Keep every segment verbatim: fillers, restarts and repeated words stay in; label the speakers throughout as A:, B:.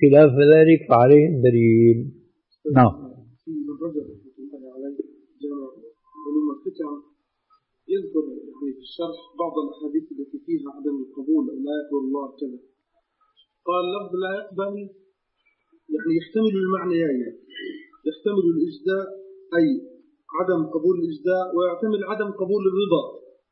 A: خلاف ذلك فعليه الدليل. نعم.
B: يذكر في الشرح بعض الأحاديث التي فيها عدم القبول أو لا يقبل الله كذا. قال لفظ لا يقبل يعني يحتمل المعنيين، يحتمل الإجزاء أي عدم قبول الإجزاء، ويحتمل عدم قبول الرضا.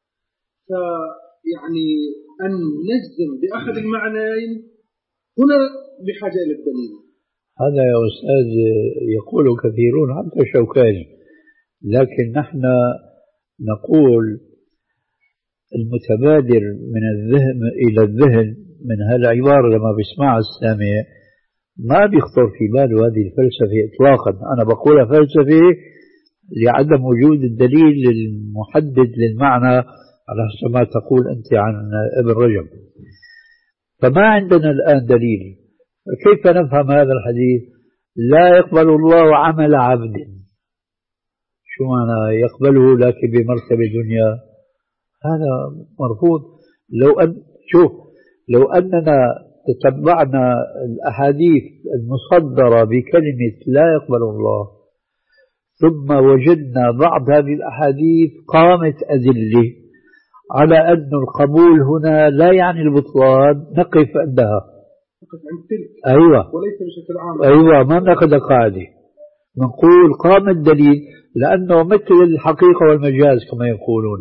B: فيعني أن نجزم بأحد المعنيين هنا بحاجة إلى الدليل.
A: هذا يا أستاذ يقول كثيرون حتى شوكاني، لكن نحن نقول المتبادر من الذهن إلى الذهن من هالعبارة لما بيسمعها السامع ما بيخطر في باله هذه الفلسفة إطلاقا. أنا بقولها فلسفة لعدم وجود الدليل المحدد للمعنى على حسب ما تقول أنت عن ابن رجب. فما عندنا الآن دليل. كيف نفهم هذا الحديث؟ لا يقبل الله عمل عبد. شو معنى يقبله لكن بمرتبة دنيا؟ هذا مرفوض. لو أن شوف لو أننا تتبعنا الأحاديث المصدرة بكلمة لا يقبل الله ثم وجدنا بعض هذه الأحاديث قامت أدلة على أن القبول هنا لا يعني البطلان، نقف عندها. أيوة
B: وليس بشكل عام.
A: أيوة ما نأخذ قاعدة، نقول قام الدليل لأنه مثل الحقيقة والمجاز كما يقولون.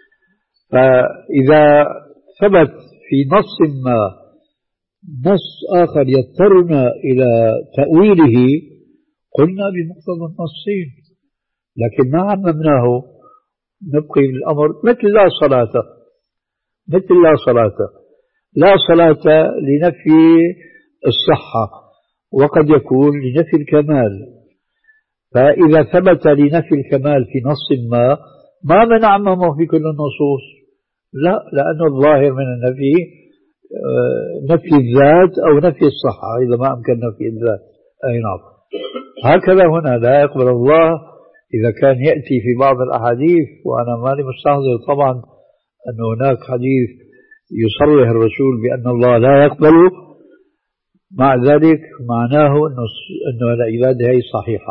A: فإذا ثبت في نص ما نص آخر يضطرنا إلى تأويله قلنا بمقتضى النصين، لكن ما عممناه نبقي بالأمر مثل لا صلاة، مثل لا صلاة لا صلاة لنفي الصحة وقد يكون لنفي الكمال. فإذا ثبت لنفي الكمال في نص ما ما بنعممه في كل النصوص، لا، لأنه الظاهر من النفي نفي الذات أو نفي الصحة إذا ما أمكن نفي الذات. أي نعم. هكذا هنا لا يقبل الله إذا كان يأتي في بعض الأحاديث، وأنا ماني مستحضر طبعا أن هناك حديث يصرح الرسول بأن الله لا يقبل، مع ذلك معناه أنه العبادة هي صحيحة.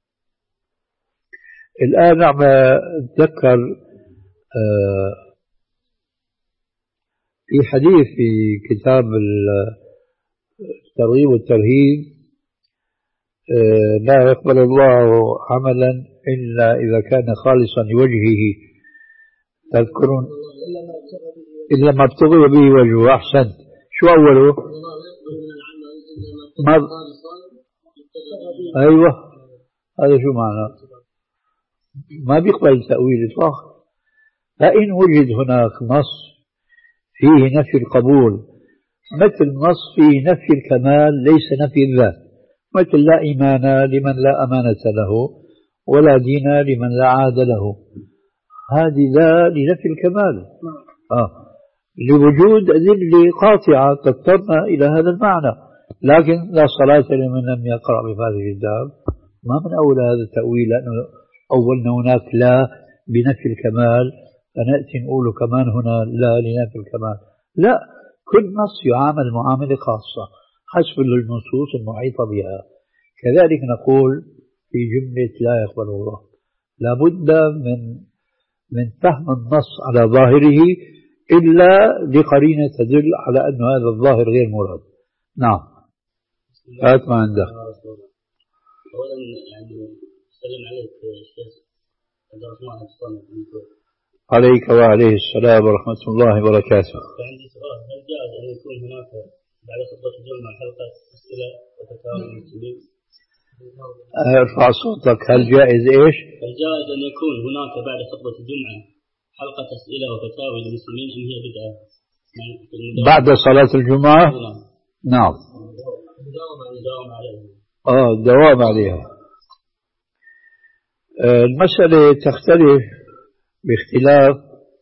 A: الآن عم أتذكر في حديث في كتاب الترغيب والترهيب لا يقبل الله عملا إلا إذا كان خالصا لوجهه. تذكرون إلا ما ابتغي به وجهه. أحسنت. شو أوله؟ ما أيوة هذا شو معنى؟ ما بيقبل التأويل إطلاقا. فإن وجد هناك نص فيه نفي القبول مثل نص فيه نفي الكمال ليس نفي الذات، مثل لا إيمان لمن لا أمانة له ولا دين لمن لا عاد له، هذه لا لنفي الكمال آه. لوجود أدلة قاطعة تضطرنا إلى هذا المعنى. لكن لا صلاة لمن لم يقرأ بهذا الكتاب ما من أول هذا التأويل، لأنه أولنا هناك لا بنفي الكمال فنأتي نقول كمان هنا لا لنفي الكمال. لا، كل نص يعامل معاملة خاصة حسب النصوص المحيطة بها. كذلك نقول في جملة لا يقبل الله لابد من من فهم النص على ظاهره إلا لقرينة تدل على أن هذا الظاهر غير مراد. نعم. هات ما عندك.
C: أولا يعني سلم عليك الشيخ عبد الرحمن الصامت.
A: عليك وعليه السلام ورحمة الله وبركاته.
C: عندي سؤال، هل جاء أن يكون هناك بعد خطبة الجمعة حلقة أسئلة وتفاعل المسلمين؟
A: ارفع صوتك. هل جائز إيش؟
C: هل جائز أن يكون هناك بعد خطبة الجمعة حلقة أسئلة وفتاوى للمسلمين أم هي بدعة؟
A: بعد صلاة الجمعة؟ نعم.
C: دوام عليها.
A: آه دوام عليها. المسألة تختلف باختلاف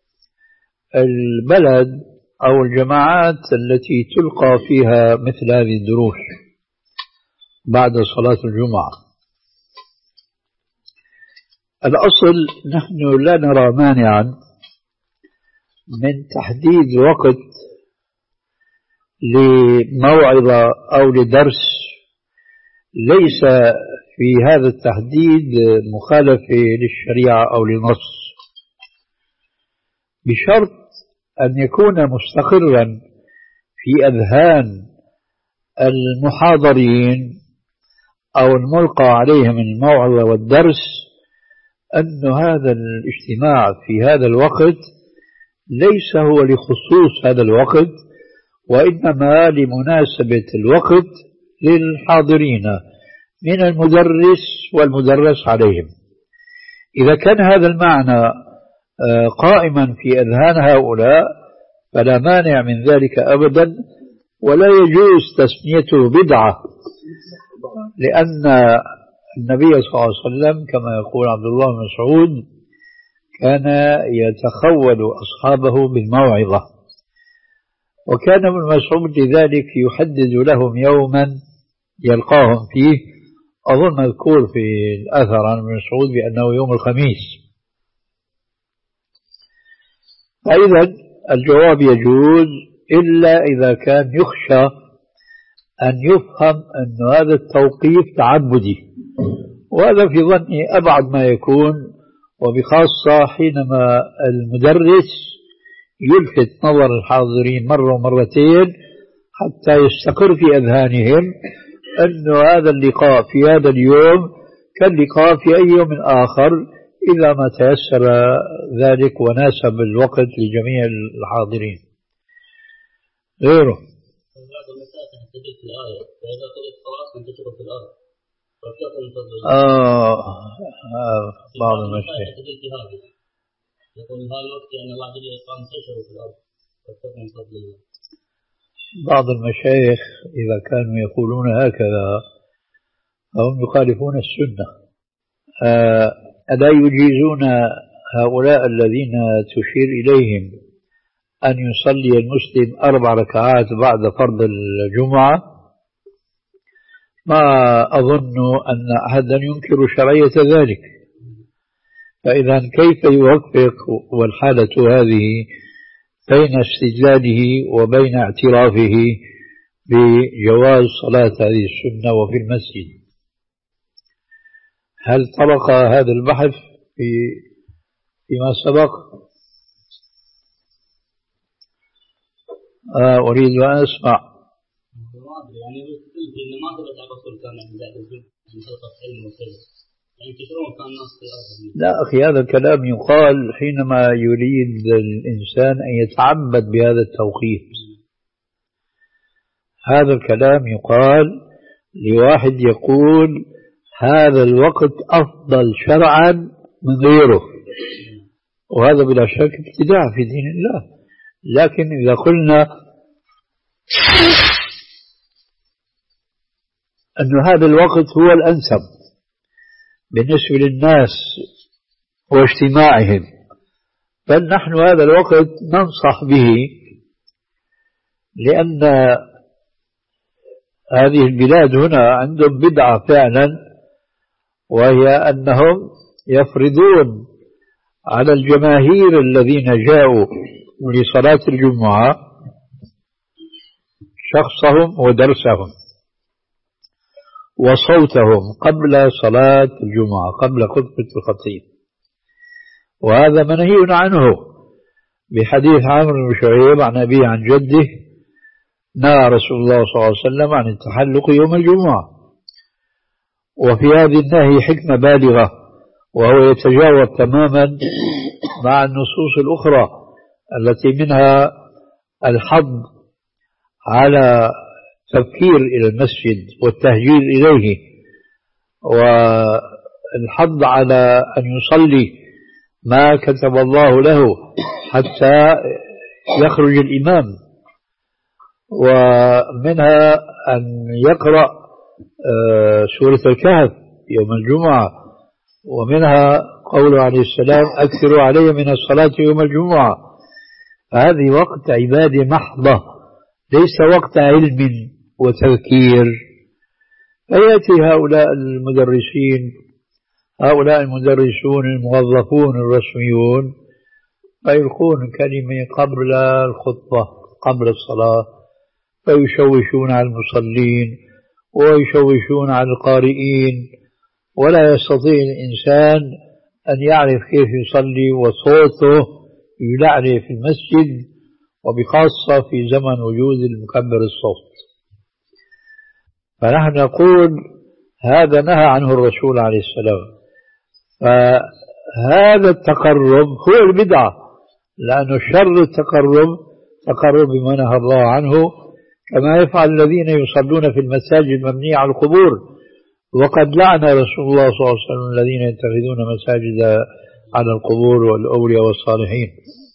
A: البلد أو الجماعات التي تلقى فيها مثل هذه الدروس بعد صلاة الجمعة. الأصل نحن لا نرى مانعا من تحديد وقت لموعظة أو لدرس ليس في هذا التحديد مخالفة للشريعة أو للنص، بشرط أن يكون مستقرا في أذهان المحاضرين أو الملقى عليهم الموعظة والدرس أن هذا الاجتماع في هذا الوقت ليس هو لخصوص هذا الوقت، وإنما لمناسبة الوقت للحاضرين من المدرس والمدرس عليهم. إذا كان هذا المعنى قائما في أذهان هؤلاء فلا مانع من ذلك أبدا، ولا يجوز تسميته بدعة، لأن النبي صلى الله عليه وسلم كما يقول عبد الله بن مسعود كان يتخول أصحابه بالموعظة، وكان ابن مسعود لذلك يحدد لهم يوما يلقاهم فيه، أظن مذكور في الأثر عن ابن مسعود بأنه يوم الخميس. فإذا الجواب يجوز إلا إذا كان يخشى أن يفهم أن هذا التوقيف تعبدي، وهذا في ظني أبعد ما يكون، وبخاصة حينما المدرس يلفت نظر الحاضرين مرة ومرتين حتى يستقر في أذهانهم أن هذا اللقاء في هذا اليوم كاللقاء في أي يوم آخر إذا ما تيسر ذلك وناسب الوقت لجميع الحاضرين غيره. آه آه بعض المشايخ
C: يقول هذا الوقت يعني الله جل وعلا تشعر في الأرض فاتقوا من فضل الله.
A: بعض المشايخ إذا كانوا يقولون هكذا فهم يخالفون السنة. ألا يجيزون هؤلاء الذين تشير إليهم أن يصلي المسلم أربع ركعات بعد فرض الجمعة؟ ما أظن أن أحدا ينكر شرعية ذلك، فإذا كيف يوفق والحالة هذه بين استدلاله وبين اعترافه بجواز صلاة هذه السنة وفي المسجد؟ هل طرق هذا البحث في فيما سبق؟ آه أريد أن أسمع.
C: يعني إن ما ثبت على الرسول كان من خلقة علم وكذا، يعني كثيرون كان الناس في الأرض.
A: لا أخي، هذا الكلام يقال حينما يريد الإنسان أن يتعبد بهذا التوقيت. هذا الكلام يقال لواحد يقول هذا الوقت أفضل شرعا من غيره، وهذا بلا شك ابتداع في دين الله. لكن إذا قلنا أن هذا الوقت هو الأنسب بالنسبة للناس واجتماعهم، بل نحن هذا الوقت ننصح به، لأن هذه البلاد هنا عندهم بدعة فعلا، وهي أنهم يفرضون على الجماهير الذين جاءوا لصلاة الجمعة شخصهم ودرسهم وصوتهم قبل صلاة الجمعة، قبل خطبة الخطيب، وهذا منهي عنه بحديث عمرو بن شعيب عن أبيه عن جده نهى رسول الله صلى الله عليه وسلم عن التحلق يوم الجمعة. وفي هذه النهي حكمة بالغة، وهو يتجاوب تماما مع النصوص الأخرى التي منها الحض على تبكير إلى المسجد والتهجير إليه، والحض على أن يصلي ما كتب الله له حتى يخرج الإمام، ومنها أن يقرأ سورة الكهف يوم الجمعة، ومنها قوله عليه السلام أكثروا علي من الصلاة يوم الجمعة. فهذه وقت عبادة محضة، ليس وقت علم وتذكير. فيأتي هؤلاء المدرسين هؤلاء المدرسون الموظفون الرسميون فيلقون كلمة قبل الخطبة قبل الصلاة، فيشوشون على المصلين ويشوشون على القارئين، ولا يستطيع الإنسان أن يعرف كيف يصلي وصوته يلعلي في المسجد، وبخاصة في زمن وجود المكبر الصوت. فنحن نقول هذا نهى عنه الرسول عليه السلام. فهذا التقرب هو البدعة، لأن شر التقرب تقرب بما نهى الله عنه، كما يفعل الذين يصلون في المساجد المبنية على القبور. وقد لعن رسول الله صلى الله عليه وسلم الذين يتخذون مساجد على القبور والأولياء والصالحين.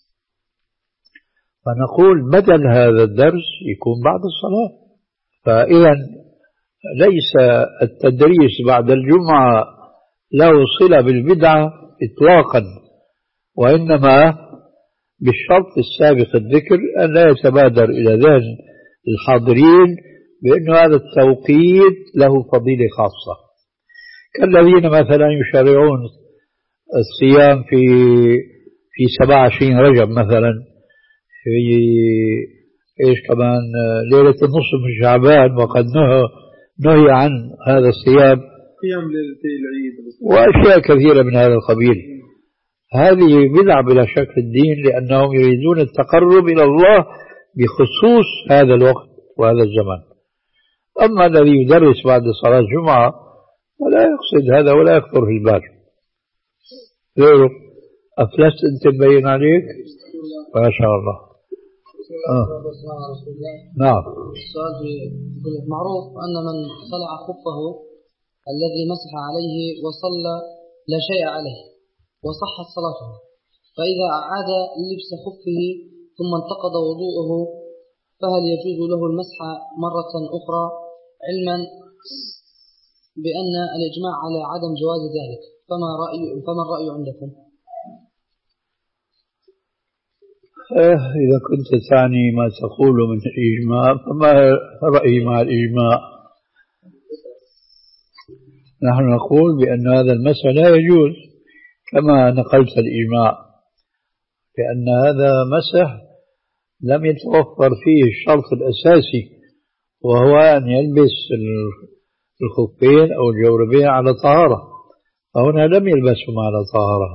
A: فنقول بدل هذا الدرس يكون بعد الصلاة. فإذا ليس التدريس بعد الجمعة له صلة بالبدعة إطلاقا، وإنما بالشرط السابق الذكر أن لا يتبادر إلى ذهن الحاضرين بأن هذا التوقيت له فضيلة خاصة، كالذين مثلا يشرعون الصيام في في سبعة وعشرين رجب مثلا، في إيش كمان ليلة النصف من شعبان، وقد نهى نهي عن هذا الصيام،
B: قيام ليلتي العيد
A: وأشياء كثيرة من هذا القبيل. هذه بدعة بلا شك في الدين، لأنهم يريدون التقرب إلى الله بخصوص هذا الوقت وهذا الزمن. أما الذي يدرس بعد صلاة الجمعة فلا يقصد هذا ولا يخطر في البال. غيره أفلست أنت مبين عليك ما شاء الله. آه. نعم.
D: السؤال في معروف أن من خلع خفه الذي مسح عليه وصلى لا شيء عليه وصحت صلاته، فإذا أعاد لبس خفه ثم انتقض وضوءه فهل يجوز له المسح مرة أخرى، علما بأن الإجماع على عدم جواز ذلك؟ فما رأي فما الرأي عندكم؟
A: إذا كنت تعني ما تقول من الإجماع فما رأيي مع الإجماع؟ نحن نقول بأن هذا المسح لا يجوز كما نقلت الإجماع، لأن هذا مسح لم يتوفر فيه الشرط الأساسي، وهو أن يلبس الخفين أو الجوربين على طهارة، فهنا لم يلبسهم على طهارة،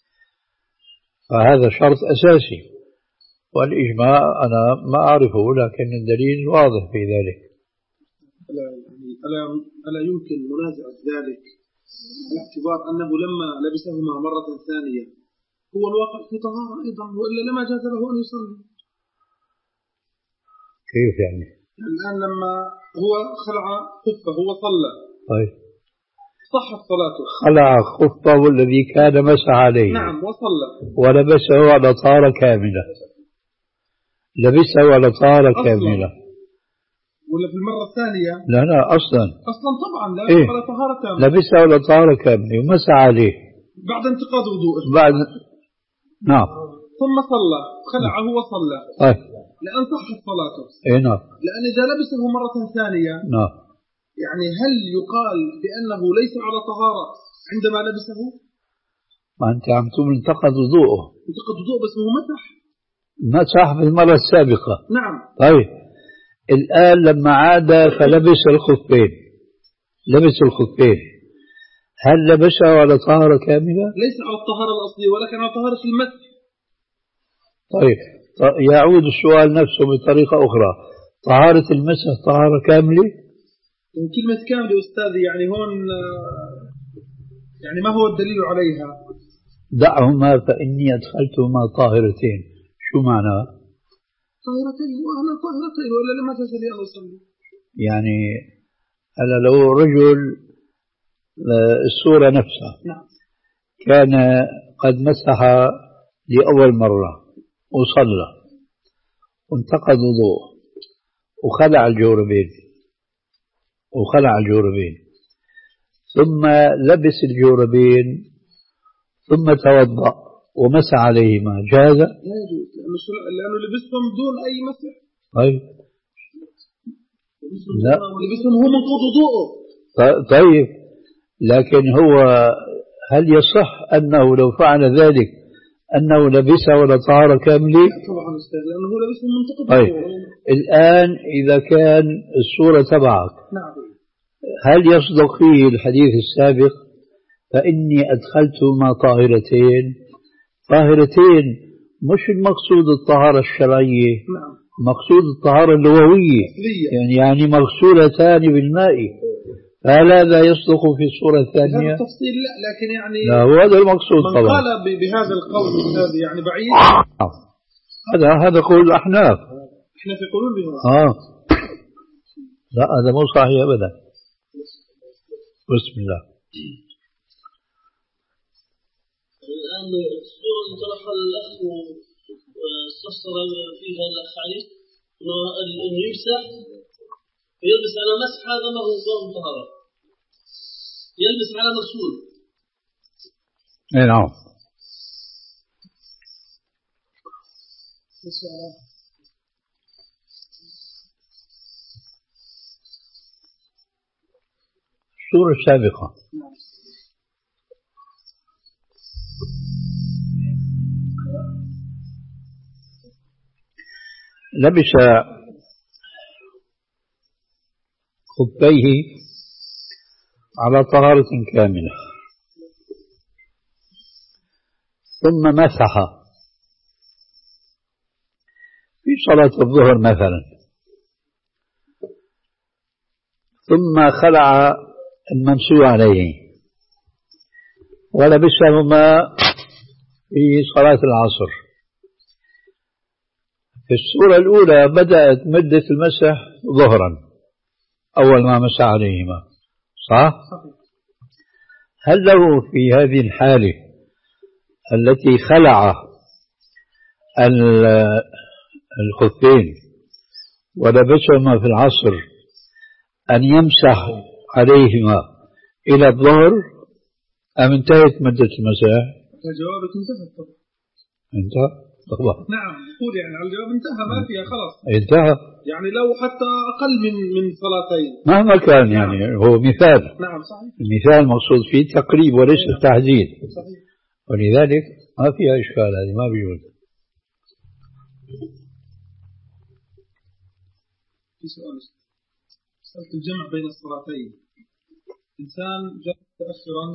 A: فهذا شرط أساسي. والإجماع أنا ما أعرفه، لكن الدليل واضح في ذلك.
B: ألا, ألا يمكن منازعة ذلك باعتبار أنه لما لبسهما مرة ثانية هو الواقع في طهارة أيضا، وإلا لما جاز له أن يصلي؟
A: كيف يعني؟
B: الآن لما هو خلع خفه وصلى
A: طيب
B: صحت صلاته.
A: خلع خفه الذي كان مسح عليه،
B: نعم، وصلى
A: ولبسه على طهارة كاملة، لبسه على طهارة كاملة،
B: ولا في المرة الثانية؟
A: لا لا أصلا
B: أصلا طبعا لا
A: إيه؟
B: على طهارة كاملة،
A: لبسه على طهارة كاملة ومسح عليه
B: بعد انتقاض وضوءه
A: بعد نعم،
B: ثم صلى خلعه وصلى
A: طيب
B: لأن صحت صلاته.
A: إيه نعم.
B: لأن إذا لبسه مرة ثانية
A: نعم،
B: يعني هل يقال بأنه ليس على طهارة عندما لبسه؟
A: ما أنت عم تقول انتقد وضوءه،
B: انتقد وضوء بس هو مسح
A: مسح في المرة السابقة.
B: نعم.
A: طيب الآن لما عاد فلبس الخفين، لبس الخفين، هل لبسه على طهارة كاملة؟
B: ليس على الطهارة الأصلية ولكن على طهارة المسح.
A: طيب يعود السؤال نفسه بطريقة أخرى، طهارة المسح طهارة كاملة؟
B: كلمة كاملة أستاذي يعني هون يعني ما هو الدليل عليها؟
A: دعهما فإني أدخلتهما طاهرتين. شو معنى؟
B: طاهرتين وأنا طاهرتين وإلا لما تسألي أنا أصلي.
A: يعني هلا لو رجل الصورة نفسها
B: نعم.
A: كان قد مسح لأول مرة وصلى وانتقض وضوء وخلع الجوربين وخلع الجوربين ثم لبس الجوربين ثم توضأ ومسح عليهما، جاز؟
B: لا يجوز لأنه لبسهم دون أي مسح.
A: طيب لا
B: لبسهم هو منقوض وضوءه.
A: طيب لكن هو هل يصح أنه لو فعل ذلك أنه لبسه ولا طهارة كاملة؟
B: طبعا أستاذ لأنه هو لبسه منتقض.
A: طيب الآن إذا كان الصورة تبعك
B: نعم
A: هل يصدق فيه الحديث السابق فإني أدخلتهما طاهرتين؟ طاهرتين مش المقصود الطهارة الشرعية،
B: نعم.
A: مقصود الطهارة اللغوية، يعني يعني مغسولتان بالماء، هل هذا يصدق في الصورة الثانية؟
B: هذا التفصيل لا، لكن يعني
A: لا وهذا المقصود
B: من
A: طبعا.
B: قال بهذا القول هذا يعني بعيد.
A: هذا هذا قول الأحناف.
B: احنا في قولون بهذا.
A: اه لا هذا مو صحيح أبدا. بسم الله.
E: الآن الصورة اللي طرحها الأخ واستفسر فيها الأخ علي إنه يمسح ويلبس على مسح، هذا ما هو ضرب طهارة، يلبس على مغسول.
A: اي نعم. الصورة السابقة لبس خفيه على طهارة كاملة ثم مسح في صلاة الظهر مثلا، ثم خلع الممسوح عليه ولبسهما في صلاة العصر. في الصورة الأولى بدأت مدة المسح ظهرا أول ما مسح عليهما، صح؟ هل له في هذه الحالة التي خلع الخفين ولبسهما في العصر أن يمسح عليهما إلى الظهر أم انتهت مدة المسح؟
B: جوابك انتهت طبعا.
A: انتهى طبعا.
B: نعم نقول يعني على الجواب انتهى، ما فيها خلاص
A: انتهى،
B: يعني لو حتى أقل من من صلاتين
A: مهما كان يعني. هو مثال.
B: نعم صحيح.
A: المثال مقصود فيه تقريب وليس التحديد،
B: صحيح.
A: ولذلك ما فيها إشكال، هذه ما بيجوز.
B: في سؤال مسألة الجمع بين الصلاتين، إنسان جاء متأخرا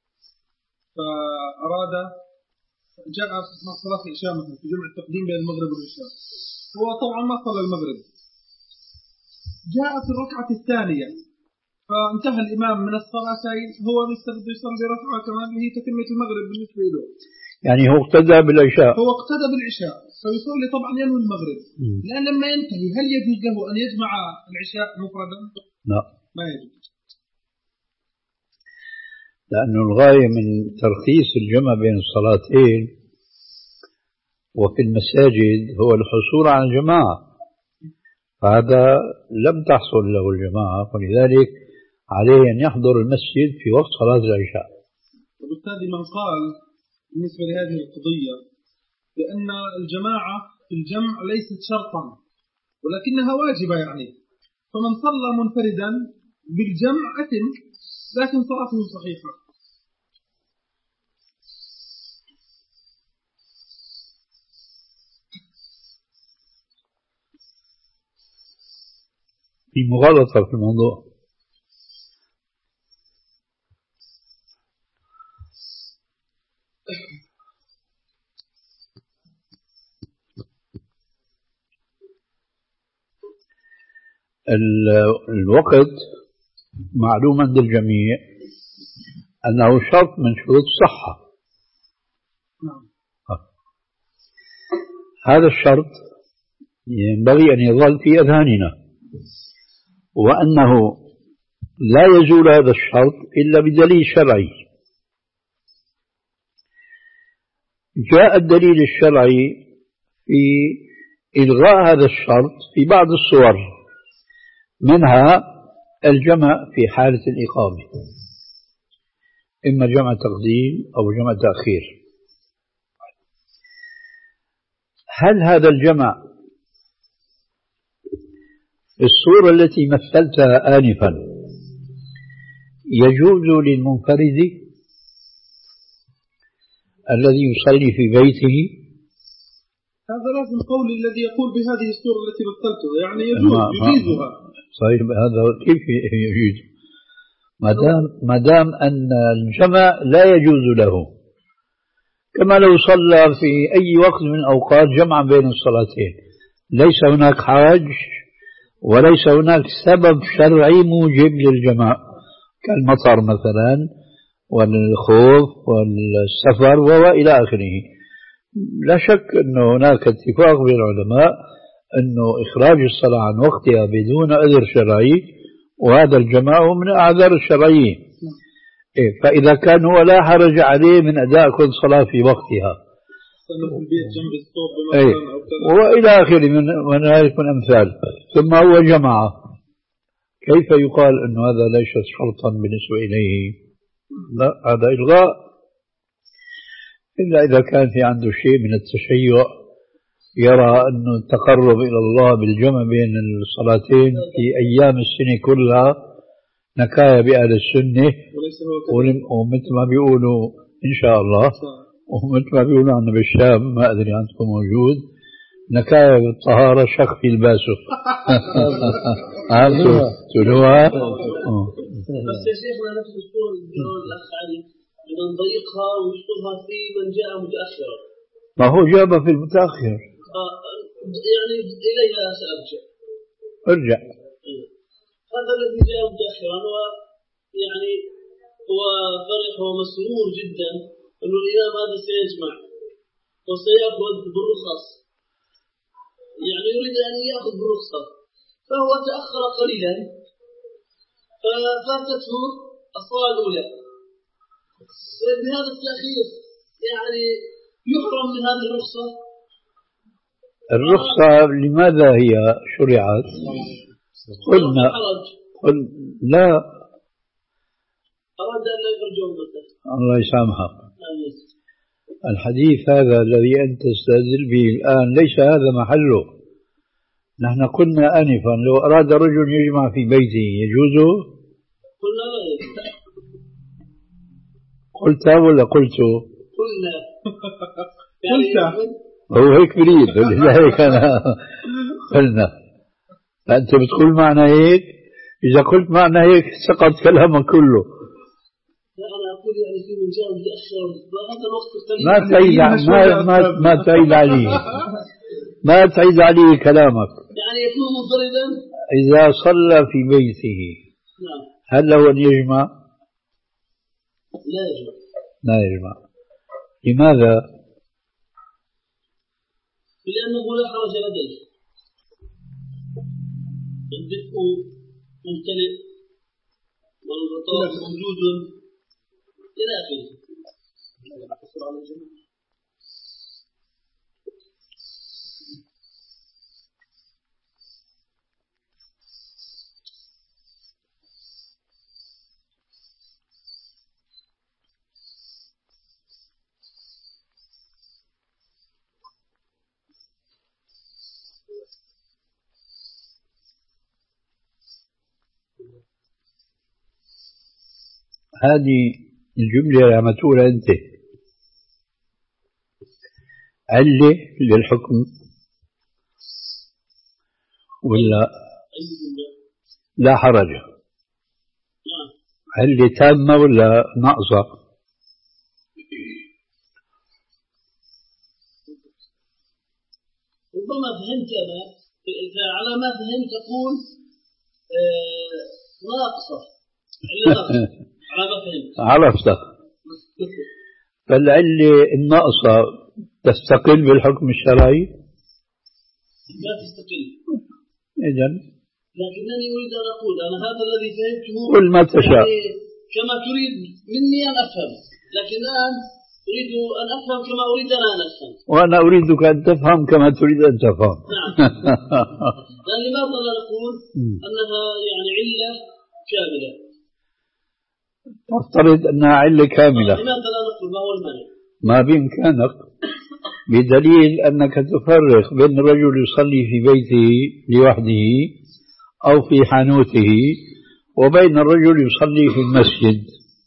B: فأراد جاء مع صلاة العشاء مثلا في جمع التقديم بين المغرب والعشاء، هو طبعا ما صلى المغرب، جاء في الركعة الثانية فانتهى الإمام من الصلاتين، هو بده يصلي ركعة كمان هي تتمة المغرب بالنسبة له،
A: يعني هو اقتدى بالعشاء،
B: هو اقتدى بالعشاء فيصلي طبعا ينوي المغرب. الآن لما ينتهي هل يجوز له أن يجمع العشاء مفردا؟
A: لا
B: ما يجوز،
A: لأن الغاية من ترخيص الجمع بين الصلاتين وفي المساجد هو الحصول على الجماعة، فهذا لم تحصل له الجماعة، ولذلك عليه أن يحضر المسجد في وقت صلاة العشاء.
B: وبالتالي من قال بالنسبة لهذه القضية بأن الجماعة في الجمع ليست شرطا ولكنها واجبة، يعني فمن صلى منفردا بالجمع أتم لكن صلاته صحيحة.
A: في مغالطة في الموضوع. الوقت معلوم عند الجميع أنه شرط من شروط الصحة. هذا الشرط ينبغي أن يظل في أذهاننا، وأنه لا يزول هذا الشرط إلا بدليل شرعي. جاء الدليل الشرعي في إلغاء هذا الشرط في بعض الصور، منها الجمع في حالة الإقامة، إما جمع تقديم أو جمع تأخير. هل هذا الجمع الصورة التي مثلتها آنفا يجوز للمنفرد الذي يصلي في بيته؟
B: هذا لازم قول الذي يقول بهذه الصورة التي مثلتها، يعني يجوز يجيزها.
A: صحيح، هذا كيف يجوز؟ ما دام ما دام أن الجمع لا يجوز له، كما لو صلى في أي وقت من الأوقات جمعا بين الصلاتين ليس هناك حرج وليس هناك سبب شرعي موجب للجمع كالمطر مثلا والخوف والسفر وإلى آخره. لا شك أن هناك اتفاق بين العلماء أنه إخراج الصلاة عن وقتها بدون عذر شرعي، وهذا الجماع من الأعذار الشرعية. إيه، فإذا كان هو لا حرج عليه من أداء كل صلاة في وقتها إيه، وإلى آخره من من هذه الأمثال، ثم هو جمع، كيف يقال أن هذا ليس شرطا بالنسبة إليه؟ لا، هذا إلغاء، إلا إذا كان في عنده شيء من التشيع يرى أن التقرب إلى الله بالجمع بين الصلاتين في أيام السنة كلها نكاية بأهل السنة، ومثل ما بيقولوا إن شاء الله، ومثل ما بيقولوا عنا بالشام، ما أدري عندكم موجود، نكاية بالطهارة شخ في الباسخ. هذا تلوها.
E: بس يا شيخنا نفس الصورة اللي الأخ علي إذا نضيقها ونشطبها في من جاء متأخرا.
A: ما هو جابها في المتأخر.
E: يعني إليها سأرجع.
A: ارجع.
E: هذا الذي جاء متأخرا هو يعني هو فرح ومسرور جدا إنه الإمام هذا سيجمع وسيأخذ بالرخص، يعني يريد أن يأخذ بالرخصة، فهو تأخر قليلا ففاتته الصلاة الأولى. بهذا التأخير يعني يحرم من هذه الرخصة.
A: الرخصة لماذا هي شرعت؟ قلنا قل لا،
E: أراد أن لا يرجع مثلا
A: الله يسامحك. الحديث هذا الذي أنت تستدل به الآن ليس هذا محله. نحن قلنا آنفا لو أراد رجل يجمع في بيته يجوزه؟
E: قلنا لا يجوز.
A: قلت ولا قلت؟
E: قلنا.
B: قلت.
A: هو هيك بريد لذلك أنا قلنا. أنت بتقول معنى هيك؟ إذا قلت معنى هيك سقط كلامك كله.
E: لا أنا أقول يعني في من جاء متأخر هذا الوقت
A: ما تعيد ما ما ما تعيد عليه ما تعيد عليه كلامك.
E: يعني يكون منفردا
A: إذا صلى في بيته.
E: نعم.
A: هل له أن يجمع؟
E: لا يجمع.
A: لا يجمع. لماذا؟
E: لأنه لا حرج لديه، الدفء ممتلئ والغطاء موجود إلى آخره.
A: هذه الجملة يا متولة أنت علة للحكم ولا لا حرج؟ علة تامة ولا ناقصة؟
E: ربما فهمت أنا على ما فهمت تقول آه ناقصة على ما فهمت.
A: عرفت. فالعلة الناقصة تستقل بالحكم الشرعي؟
E: لا تستقل.
A: إذن
E: لكنني أريد أن أقول أنا هذا الذي فهمته
A: قل ما تشاء
E: يعني كما تريد مني أن أفهم، لكن الآن أريد أن أفهم كما أريد أنا أن أفهم،
A: وأنا أريدك أن تفهم كما تريد أن تفهم.
E: نعم. لأن لماذا لا نقول أنها يعني علة كاملة؟
A: تفترض أنها علة كاملة.
E: لماذا لا نقول ما هو المانع؟
A: ما بإمكانك، بدليل أنك تفرق بين رجل يصلي في بيته لوحده أو في حانوته وبين الرجل يصلي في المسجد،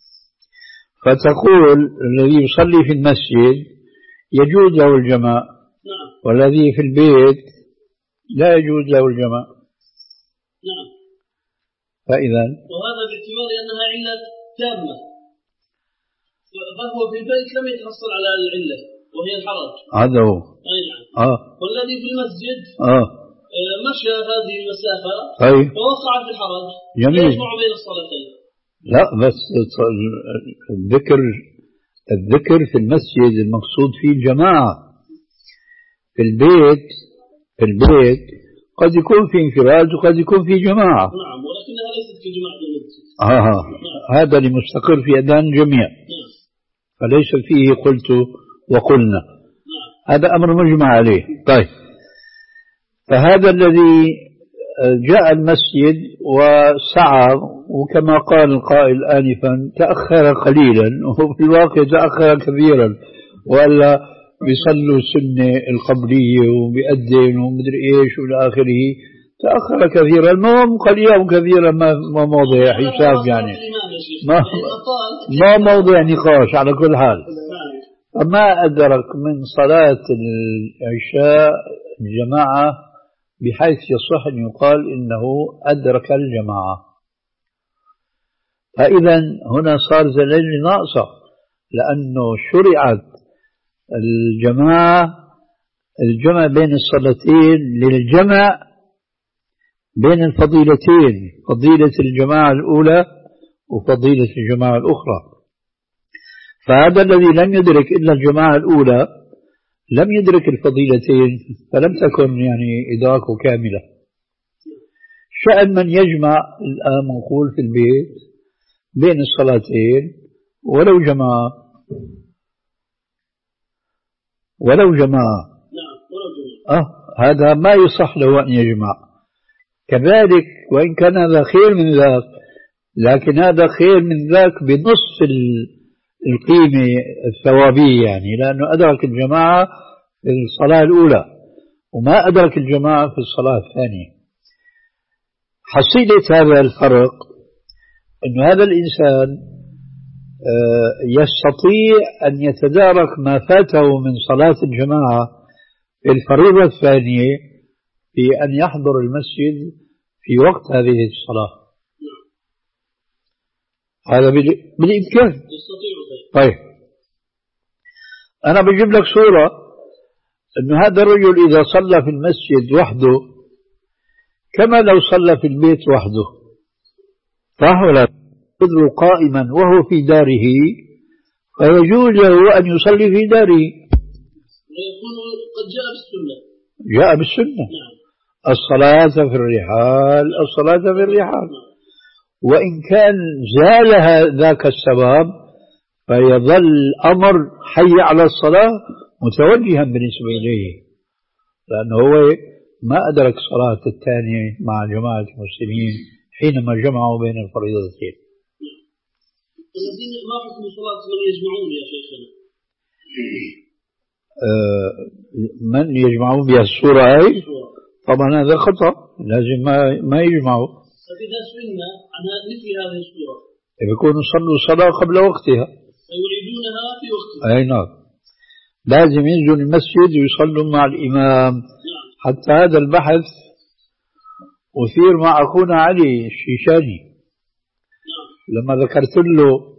A: فتقول الذي يصلي في المسجد يجوز له الجماع،
E: نعم.
A: والذي في البيت لا يجوز له الجماع.
E: نعم.
A: فإذا
E: وهذا باعتبار أنها علة تامة، فهو في البيت لم يتحصل على العلة وهي الحرج.
A: هذا هو.
E: أي نعم.
A: آه.
E: والذي في المسجد
A: آه.
E: مشى هذه المسافة
A: طيب.
E: ووقع في الحرج.
A: جميل.
E: يجمع بين الصلاتين.
A: لا بس الذكر الذكر في المسجد المقصود فيه الجماعة. في البيت في البيت قد يكون في انفراد وقد يكون في جماعة.
E: نعم، ولكنها ليست كجماعة المسجد.
A: آه. نعم. هذا اللي مستقر في أذان الجميع.
E: نعم.
A: فليس فيه قلت وقلنا.
E: نعم.
A: هذا أمر مجمع عليه. طيب، فهذا الذي جاء المسجد وسعى، وكما قال القائل آنفا تأخر قليلا، وفي الواقع تأخر كثيرا، وإلا بيصلوا السنة القبلية وبيأذن ومدري إيش وإلى آخره، تأخر كثيرا. المهم قليلا وكثيرا ما ما موضع حساب يعني، ما ما موضع نقاش على كل حال. فما أدرك من صلاة العشاء الجماعة بحيث يصح أن يقال إنه أدرك الجماعة، فإذا هنا صار زلل ناقصة، لأنه شرعت الجماعة الجمع بين الصلاتين للجمع بين الفضيلتين، فضيلة الجماعة الأولى وفضيلة الجماعة الأخرى. فهذا الذي لم يدرك إلا الجماعة الأولى لم يدرك الفضيلتين، فلم تكن يعني إدراكه كاملة. شأن من يجمع الآن منقول في البيت بين الصلاتين ولو جماعة ولو جماعة آه هذا ما يصح له أن يجمع. كذلك وإن كان هذا خير من ذاك، لكن هذا خير من ذاك بنصف القيمة الثوابية، يعني لأنه أدرك الجماعة في الصلاة الأولى وما أدرك الجماعة في الصلاة الثانية. حصيلة هذا الفرق أن هذا الإنسان يستطيع أن يتدارك ما فاته من صلاة الجماعة في الفريضة الثانية في أن يحضر المسجد في وقت هذه الصلاة. هذا بالإمكان. طيب، أنا بجيب لك صورة أن هذا الرجل إذا صلى في المسجد وحده كما لو صلى في البيت وحده، صح ولا؟ يصلي قائما وهو في داره فيجوز له أن يصلي في داره.
E: ويكون قد جاء بالسنة.
A: جاء بالسنة. نعم. الصلاة في الرحال، الصلاة في الرحال. وإن كان زال ذاك السبب فيظل الأمر حي على الصلاة متوجها بالنسبة إليه، لأنه هو ما أدرك الصلاة الثانية مع جماعة المسلمين حينما جمعوا بين الفريضتين.
E: الذين ما حكم صلاة من يجمعون يا شيخنا؟
A: آه من يجمعون بها الصورة هاي؟ طبعا هذا خطأ، لازم ما ما يجمعوا.
E: فإذا سئلنا عن مثل هذه الصورة
A: يكونوا صلوا الصلاة قبل وقتها
E: فيعيدونها في وقتها.
A: أي نعم، لازم ينزلوا المسجد ويصلوا مع الإمام. نعم. حتى هذا البحث أثير مع أخونا علي الشيشاني. نعم. لما ذكرت له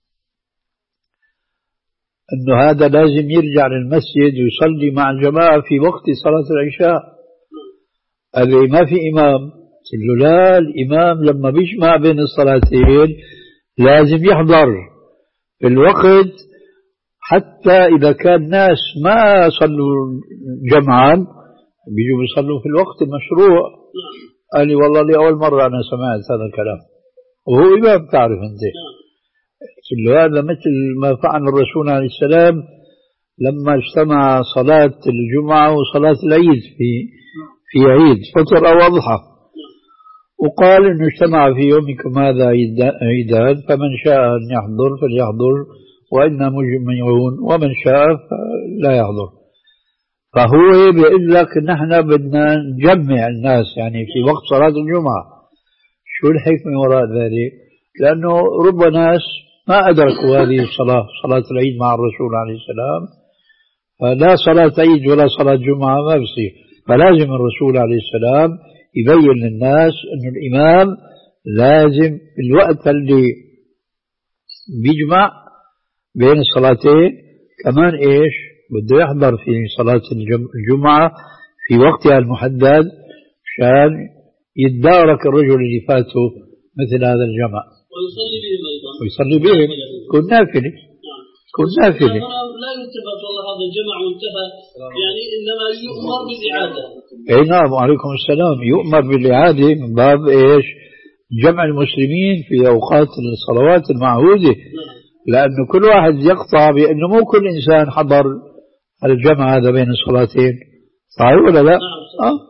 A: أنه هذا لازم يرجع للمسجد ويصلي مع الجماعة في وقت صلاة العشاء. قال لي ما في إمام. قلت له لا، الإمام لما بيجمع بين الصلاتين لازم يحضر في الوقت، حتى إذا كان ناس ما صلوا جمعا بيجوا بيصلوا في الوقت المشروع. قال لي والله لأول مرة أنا سمعت هذا الكلام، وهو إمام تعرف أنت. قلت له هذا مثل ما فعل الرسول عليه السلام لما اجتمع صلاة الجمعة وصلاة العيد في في عيد فطر أو أضحى، وقال إنه اجتمع في يومكم هذا عيدان فمن شاء أن يحضر فليحضر وإنا مجمعون ومن شاء لا يحضر. فهو بيقول لك نحن بدنا نجمع الناس يعني في وقت صلاة الجمعة. شو الحكمة وراء ذلك؟ لأنه رب ناس ما أدركوا هذه الصلاة، صلاة العيد مع الرسول عليه السلام، فلا صلاة عيد ولا صلاة جمعة ما بصير. فلازم الرسول عليه السلام يبين للناس أن الإمام لازم الوقت اللي بيجمع بين الصلاتين كمان إيش بده يحضر في صلاة الجمعة في وقتها المحدد عشان يتدارك الرجل اللي فاته مثل هذا الجمع
E: ويصلي بهم أيضا
A: ويصلي بهم كن نافلة كن نافلة.
E: لا يلتفت والله هذا الجمع وانتهى يعني إنما يؤمر بالإعادة.
A: اي نعم وعليكم السلام. يؤمر بالإعادة من باب ايش جمع المسلمين في أوقات الصلوات المعهودة لأنه كل واحد يقطع بأنه مو كل إنسان حضر الجمع هذا بين الصلاتين صحيح ولا لا؟ اه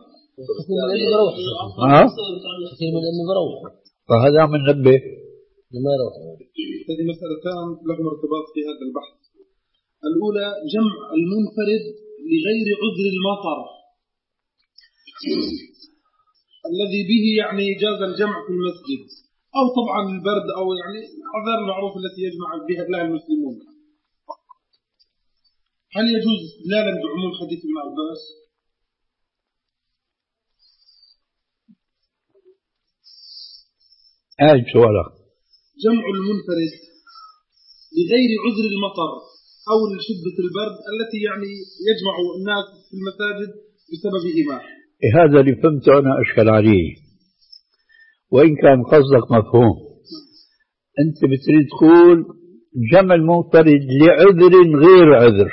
A: اه فهذا من نبه
B: هذه مسألتان لهم ارتباط في هذا البحث. الأولى جمع المنفرد لغير عذر المطر الذي به يعني جاز الجمع في المسجد أو طبعا البرد أو يعني الأعذار المعروفة التي يجمع بها لها المسلمون. هل يجوز استدلالا بعموم حديث ابن عباس؟
A: هاي سؤالك.
B: جمع المنفرد لغير عذر المطر أو شدة البرد التي يعني يجمع الناس في المساجد بسببهما.
A: هذا اللي فهمته أنا أشكل عليه وإن كان قصدك مفهوم. أنت بتريد تقول جمع المنفرد لعذر غير عذر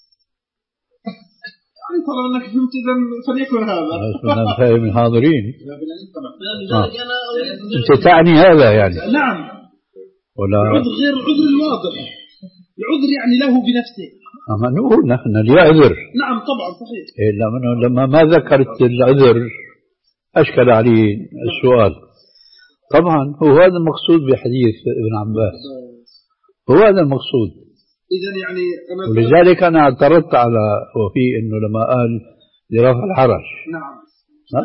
B: يعني طالما أنك فهمت إذن فليكن هذا
A: أنا فاهم الحاضرين.
E: آه.
A: أنت تعني هذا يعني
B: نعم
A: ولا
B: عذر غير عذر الواضح العذر يعني له بنفسه
A: أما نقول نحن ليعذر.
B: نعم طبعا صحيح.
A: إيه لما لما ما ذكرت العذر أشكل عليه السؤال. طبعا هو هذا المقصود بحديث ابن عباس هو هذا المقصود.
B: إذن يعني أنا
A: ولذلك أنا اعترضت على وفي إنه لما قال لرفع الحرج.
B: نعم
A: ها؟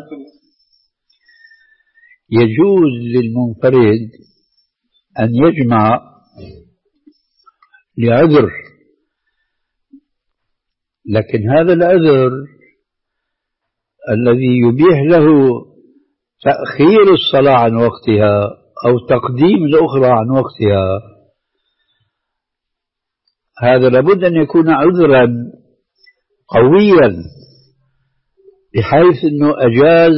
A: يجوز للمنفرد أن يجمع لعذر لكن هذا العذر الذي يبيح له تأخير الصلاة عن وقتها أو تقديم الأخرى عن وقتها هذا لابد أن يكون عذرا قويا بحيث أنه أجاز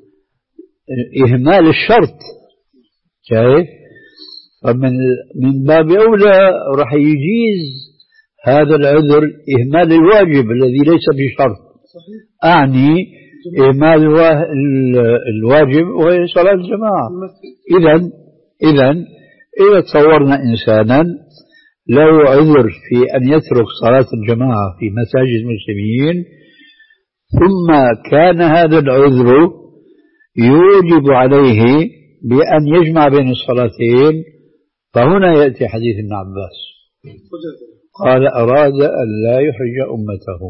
A: إهمال الشرط. شايف؟ فمن من باب أولى راح يجيز هذا العذر إهمال الواجب الذي ليس بشرط. أعني إهمال الواجب وهي صلاة الجماعة. إذن إذن إذا تصورنا إنسانا له عذر في أن يترك صلاة الجماعة في مساجد المسلمين ثم كان هذا العذر يوجب عليه بأن يجمع بين الصلاتين فهنا يأتي حديث ابن عباس قال أراد أن لا يحرج أمته.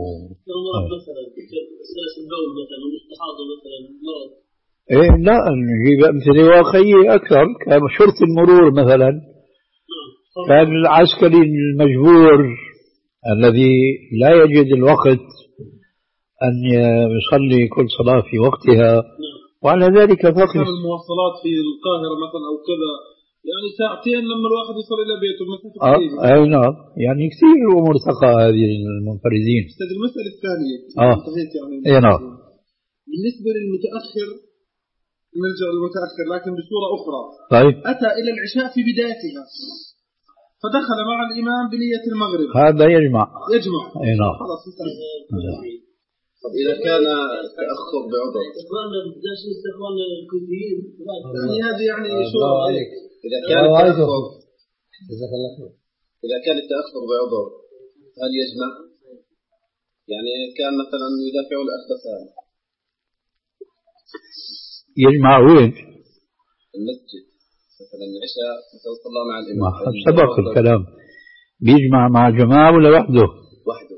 A: إيه لا نجيب أمثلة واقعية أكثر كشرط المرور مثلا كان العسكري المجبور الذي لا يجد الوقت أن يصلي كل صلاة في وقتها وعلى ذلك فقط
B: المواصلات في القاهرة مثلا أو كذا يعني ساعتين لما الواحد يصل إلى بيته المسافة
A: آه
B: قريبة.
A: أي نعم يعني كثير أمور تقع هذه المنفردين.
B: أستاذ المسألة الثانية
A: آه
B: يعني
A: أي نعم.
B: بالنسبة للمتأخر نرجع للمتأخر لكن بصورة أخرى.
A: طيب.
B: أتى إلى العشاء في بدايتها فدخل مع الإمام بنية المغرب
A: هذا يجمع
B: يجمع
A: أي نعم.
B: خلاص
F: طب إذا كان تأخر بعذر
B: يعني هذه يعني صورة عليك
F: إذا كان التأخر إذا كان التأخر بعذر هل يجمع؟ يعني كان مثلا يدافع الأخبثان
A: يجمع وين؟
F: المسجد مثلا العشاء مثلا صلى مع الإمام
A: سبق الكلام بيجمع مع جماعة ولا وحده؟
F: وحده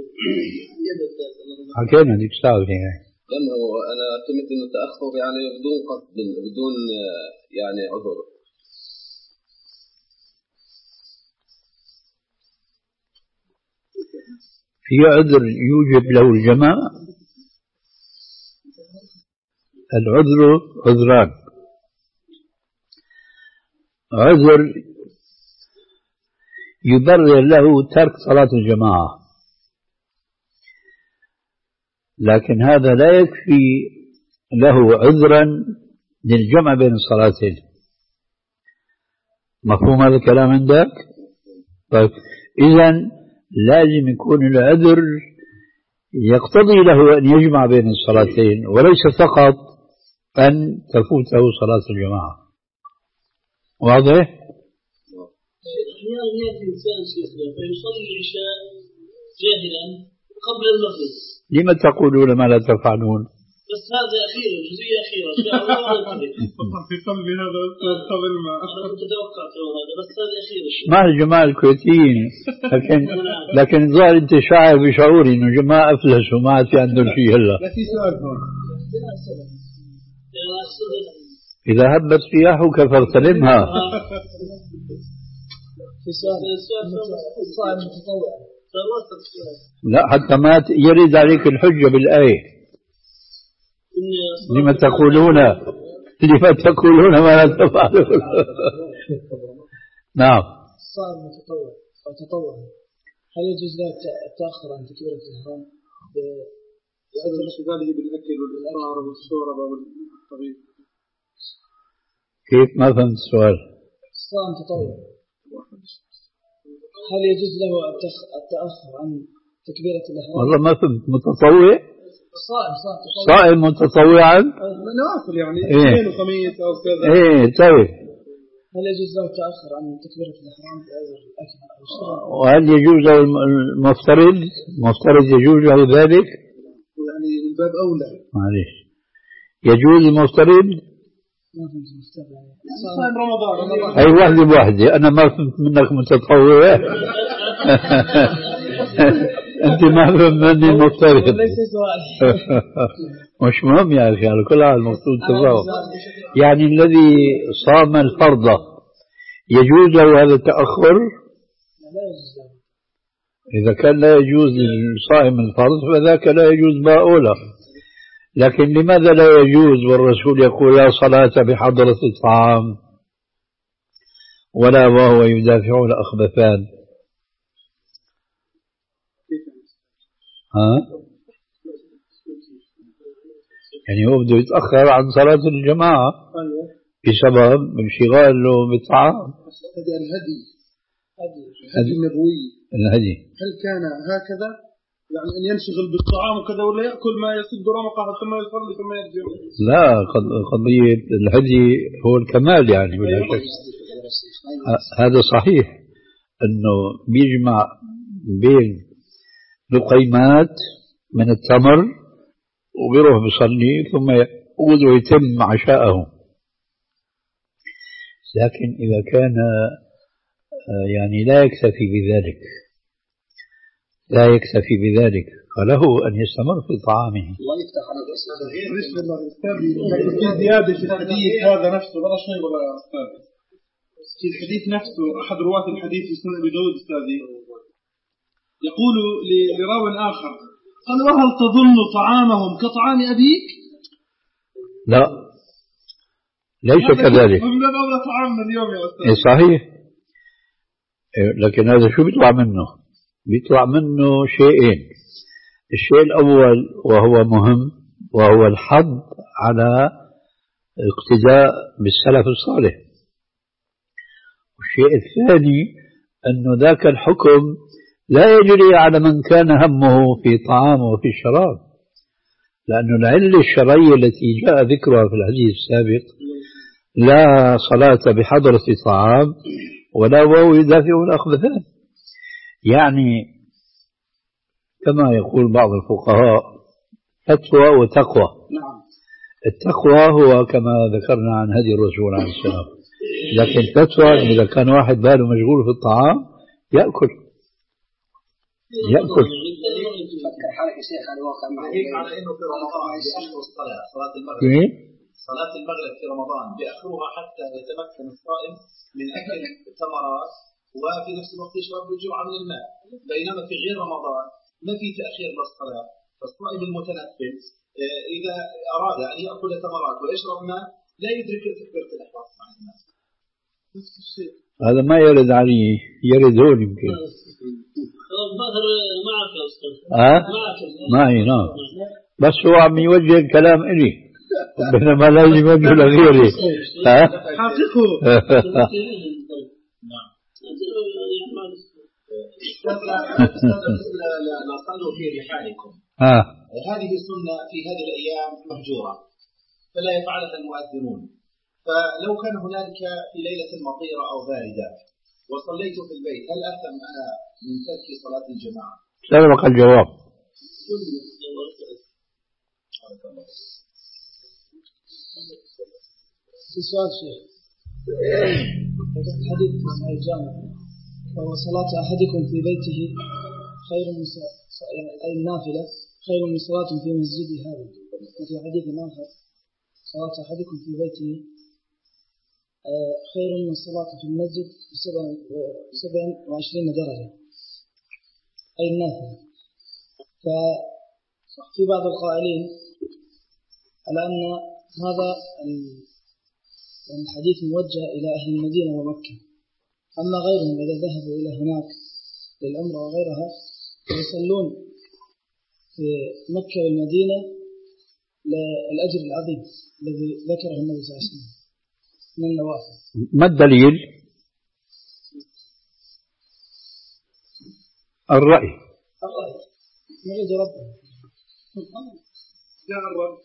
A: حكينا ديك الساعة
F: لأنه أنا اعتمد إنه تأخر يعني بدون قصد بدون يعني عذر.
A: في عذر يوجب له الجماعة. العذر عذران عذر يبرر له ترك صلاة الجماعة، لكن هذا لا يكفي له عذرا للجمع بين الصلاتين. مفهوم هذا الكلام عندك؟ طيب إذن لازم يكون العذر يقتضي له أن يجمع بين الصلاتين، وليس فقط أن تفوته صلاة الجماعة. واضح؟
E: أحيانا يأتي إنسان شيخنا فيصلي العشاء جاهلا قبل المغرب.
A: لما تقولون ما لا تفعلون؟
E: بس هذا أخيرا، جزئية أخيرا إن شاء الله.
B: في قلبي هذا قبل ما
E: أنا كنت توقعت هذا، بس هذا أخيرا.
A: ما الجماعة الكويتيين، لكن لكن الظاهر أنت شاعر بشعوري إنه جماعة أفلسوا ما عاد في عندهم شيء هلا.
B: لا في سؤال هون.
A: إذا هبت رياحك فاغتنمها.
E: في سؤال الصائم المتطوع.
A: لا حتى ما يرد عليك الحجة بالآية. لما تقولون لما تقولون ما لا تفعلون. نعم.
D: الصائم المتطوع أو تطوع هل يجوز له التأخر عن تكبيرة الإحرام
B: بعذر اشتغاله بالأكل والإفطار والشوربة والطبيب؟
A: كيف؟ ما فهمت السؤال.
D: الصائم تطوع هل يجوز له التأخر عن تكبيرة الإحرام؟
A: والله ما فهمت. متطوع؟
D: صائم
A: صائم متطوعا؟
B: نوافل يعني
A: اثنين
B: وخميس أو كذا.
A: ايه طيب.
D: هل يجوز له التأخر عن تكبيرة الإحرام بعذر الأكل أو الشرب؟
A: وهل يجوز له المفترض؟ مفترض يجوز له ذلك؟
B: يعني من باب أولى.
A: معلش. يجوز المفترض؟
D: ما فهمت المفترض يعني.
B: صائم رمضان.
A: أي واحدة بواحدة. أنا ما فهمت منك متطوع. أنت ما فهمت مني المفترض.
D: ليس سؤال.
A: مش مهم يا أخي، على كل حال المقصود تفاهم. يعني الذي صام الفرض يجوز له هذا التأخر؟
D: لا يجوز له.
A: إذا كان لا يجوز للصائم الفرض فذاك لا يجوز باؤلة. لكن لماذا لا يجوز والرسول يقول لا صلاة بحضرة الطعام ولا وهو يدافع الأخبثان؟ ها؟ يعني هو بده يتأخر عن صلاة الجماعة بسبب انشغاله بالطعام.
B: هذا الهدي الهدي النبوي.
A: الهدي
B: هل كان هكذا؟ يعني أن ينشغل بالطعام وكذا ولا يأكل ما يسد رمقه ثم يصلي ثم يرجع؟
A: لا، قضية الهدي هو الكمال يعني بلا شك. هذا صحيح أنه بيجمع بين لقيمات من التمر وبيروح بيصلي ثم يعود ويتم عشاءه. لكن إذا كان يعني لا يكتفي بذلك لا يكتفي بذلك فله أن يستمر في طعامه.
B: الله يفتح عليك أستاذ. في زيادة في الحديث هذا نفسه ولا شيء ولا أستاذ. في الحديث نفسه أحد رواة الحديث في سنن أبي داود أستاذي يقول لراو آخر قال وهل تظن طعامهم كطعام أبيك؟
A: لا ليس كذلك.
B: من باب أولى طعامنا اليوم يا أستاذ.
A: إيه صحيح. لكن هذا شو بيطلع منه؟ بيطلع منه شيئين. الشيء الأول وهو مهم وهو الحض على اقتداء بالسلف الصالح. والشيء الثاني أن ذاك الحكم لا يجري على من كان همه في طعام وفي الشراب، لأن العلة الشرعية التي جاء ذكرها في الحديث السابق لا صلاة بحضرة طعام ولا وهو يدافع الأخبثان. يعني كما يقول بعض الفقهاء فتوى وتقوى. التقوى هو كما ذكرنا عن هدي الرسول عليه السلام، لكن فتوى إذا كان واحد باله مشغول في الطعام يأكل يأكل.
F: فكر حالك يا شيخ على الواقع معي على إنه في رمضان يأخروا الصلاة صلاة المغرب صلاة المغرب في رمضان بيأخروها حتى يتمكن الصائم من أكل الثمرات وفي نفس الوقت يشرب بالجوع من الماء، بينما في غير رمضان ما في تأخير للصلاة. فالصائم المتنفس إذا أراد أن يأكل ثمرات ويشرب ماء لا يدرك تكبيرة الإحرام مع الناس.
B: نفس الشيء.
A: هذا ما يرد علي، يرد هون يمكن.
E: باهر معك يا أستاذ.
A: ها؟ معي نعم. بس هو عم يوجه الكلام إلي، بينما لازم يوجه لغيري. ها؟
B: حققه.
F: نعم. لا صلوا في رحالكم.
A: ها.
F: هذه سنة في هذه الأيام مهجورة، فلا يفعلها المؤذنون. فلو كان هنالك في ليلة مطيرة أو باردة وصليت في البيت، هل أثم أنا من ترك صلاة الجماعة؟
A: سبق الجواب.
D: في سؤال شيخ، حديث في صحيح الجامع وهو صلاة أحدكم في بيته خير من أي النافلة خير من صلاة في مسجده هذا. وفي حديث آخر صلاة أحدكم في بيته خير من الصلاة في المسجد بسبع وعشرين درجة أي النافلة. ففي بعض القائلين على أن هذا الحديث موجه إلى أهل المدينة ومكة، أما غيرهم إذا ذهبوا إلى هناك للعمرة وغيرها يصلون في مكة والمدينة للأجر العظيم الذي ذكره النبي صلى الله عليه وسلم من النوافل.
A: ما الدليل؟ الرأي.
D: الرأي نريد ربه.
B: لا الرب.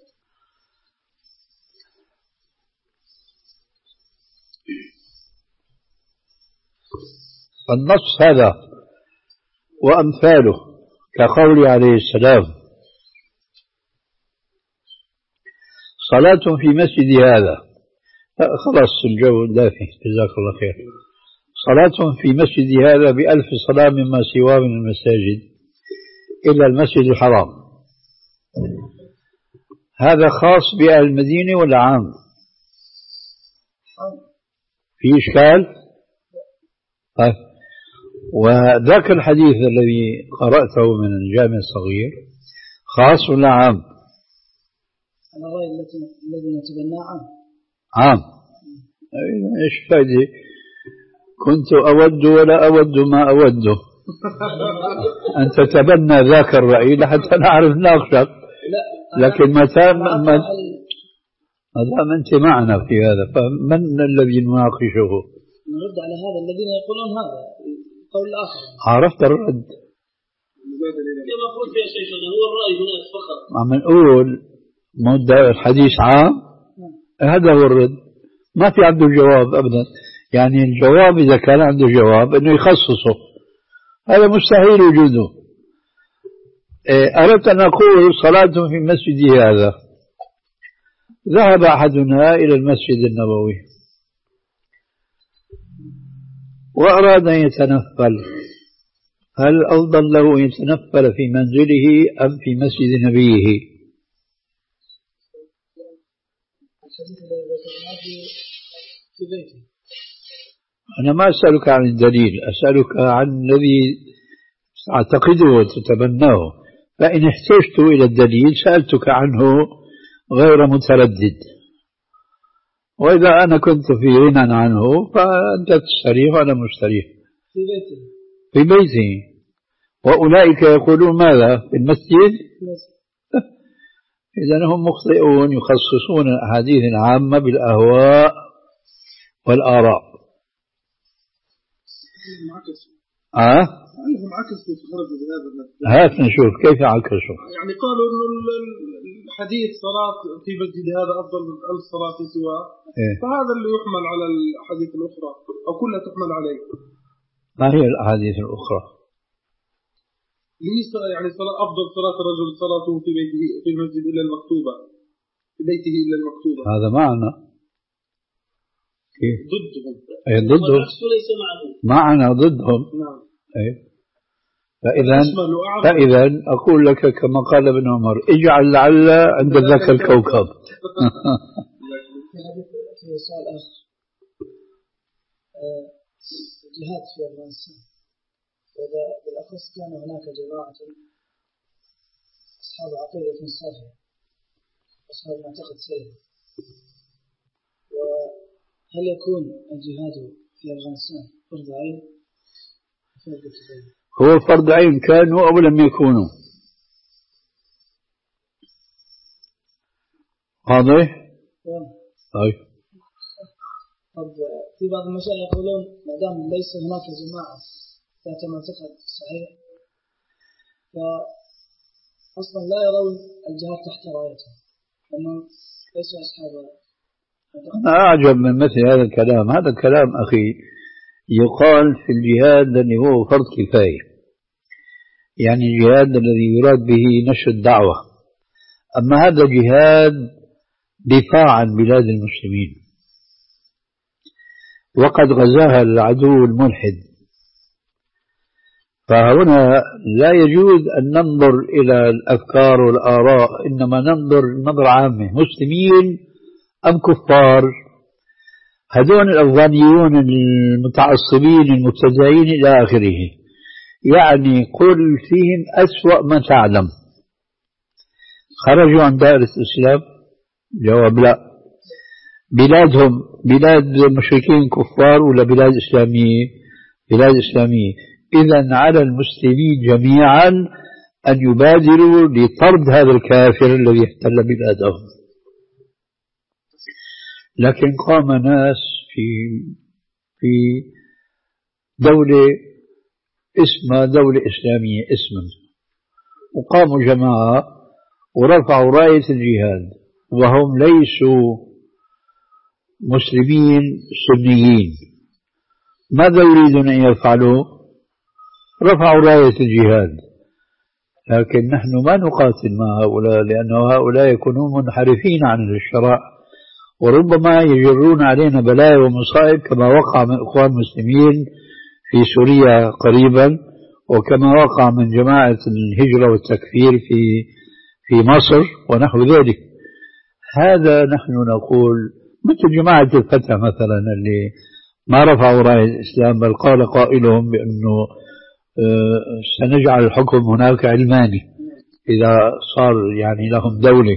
A: النص هذا وأمثاله كقول عليه السلام صلاة في مسجد هذا، خلاص الجو دافئ جزاك الله خير. صلاة في مسجد هذا بألف صلاة مما سواه من المساجد إلا المسجد الحرام. هذا خاص بأهل المدينة ولا عام؟ في إشكال؟ طيب، وذاك الحديث الذي قرأته من الجامع الصغير خاص ولا عام؟
D: أنا رأيي الذي نتبناه عام.
A: عام. إيش فائدة؟ كنت أود ولا أود ما أوده. أن تتبنى ذاك الرأي لحتى نعرف ناقشك، لكن متى ما دام أنت معنا في هذا فمن الذي نناقشه؟
D: نرد على هذا الذين يقولون هذا القول الآخر.
A: عرفت الرد؟
E: كما قلت يا شيخنا هو الرأي هناك فقط.
A: عم نقول مدة الحديث عام، هذا هو الرد، ما في عنده جواب أبدا. يعني الجواب إذا كان عنده جواب إنه يخصصه، هذا مستحيل وجوده. أردت أن أقول صلاة في مسجد هذا، ذهب أحدنا إلى المسجد النبوي وأراد أن يتنفل، هل أفضل له أن يتنفل في منزله أم في مسجد نبيه؟
D: في بيته.
A: أنا ما أسألك عن الدليل، أسألك عن الذي تعتقده وتتبناه، فإن احتجت إلى الدليل سألتك عنه غير متردد، وإذا أنا كنت في غنى عنه فأنت تستريح وأنا مستريح.
D: في بيته.
A: في بيته. وأولئك يقولون ماذا؟ في المسجد؟ إذن هم مخطئون، يخصصون الأحاديث العامة بالأهواء والآراء. آه؟
B: أنهم عكسوا خرجوا بهذا.
A: هات نشوف كيف عكسوا.
B: يعني قالوا إنه الحديث صلاة في مسجد هذا أفضل من ألف صلاة سواه، إيه؟ فهذا اللي يحمل على الأحاديث الأخرى أو كلها تحمل عليه.
A: ما هي الأحاديث الأخرى؟
B: ليس يعني صلاة أفضل صلاة الرجل صلاته في بيته في المسجد إلا المكتوبة، في بيته إلا المكتوبة.
A: هذا معنى كيف؟
B: ضدهم.
A: أي ضدهم.
E: ليس معهم.
A: معنى ضدهم.
B: نعم.
A: أي. فإذا فإذا أقول لك كما قال ابن عمر اجعل لعل عند ذاك الكوكب.
D: في سؤال آخر، الجهاد في أفغانستان، وإذا بالأخص كان هناك جماعة أصحاب عقيدة صافية، أصحاب معتقد سلفي،
G: هل يكون الجهاد في أفغانستان فرض عين؟
A: هو فرض عين كانوا أو لم يكونوا؟ واضح؟ طيب.
G: طب في بعض المشايخ يقولون ما دام ليس هناك جماعة ذات معتقد صحيح فأصلا لا يرون الجهاد تحت رايتهم لأنهم ليسوا أصحاب.
A: أنا أعجب من مثل هذا الكلام. هذا الكلام أخي يقال في الجهاد الذي هو فرض كفاية، يعني الجهاد الذي يراد به نشر الدعوة. أما هذا جهاد دفاع عن بلاد المسلمين، وقد غزاها العدو الملحد، فهنا لا يجوز أن ننظر إلى الأفكار والآراء، إنما ننظر نظرة عامة، مسلمين أم كفار. هذون الأفغانيون المتعصبين المبتدعين إلى آخره، يعني قل فيهم أسوأ ما تعلم. خرجوا عن دائرة الإسلام؟ جواب لا. بلادهم بلاد مشركين كفار ولا بلاد إسلامية؟ بلاد إسلامية. إذن على المسلمين جميعا أن يبادروا لطرد هذا الكافر الذي احتل بلادهم. لكن قام ناس في في دولة اسمها دولة إسلامية اسما، وقاموا جماعة ورفعوا راية الجهاد، وهم ليسوا مسلمين سنيين. ماذا يريدون أن يفعلوا؟ رفعوا راية الجهاد. لكن نحن ما نقاتل مع هؤلاء، لأن هؤلاء يكونون منحرفين عن الشرع، وربما يجرون علينا بلايا ومصائب كما وقع من إخوان المسلمين في سوريا قريبا، وكما وقع من جماعة الهجرة والتكفير في في مصر ونحو ذلك. هذا نحن نقول مثل جماعة الفتح مثلا اللي ما رفعوا راية الإسلام، بل قال قائلهم بأنه سنجعل الحكم هناك علماني إذا صار يعني لهم دولة.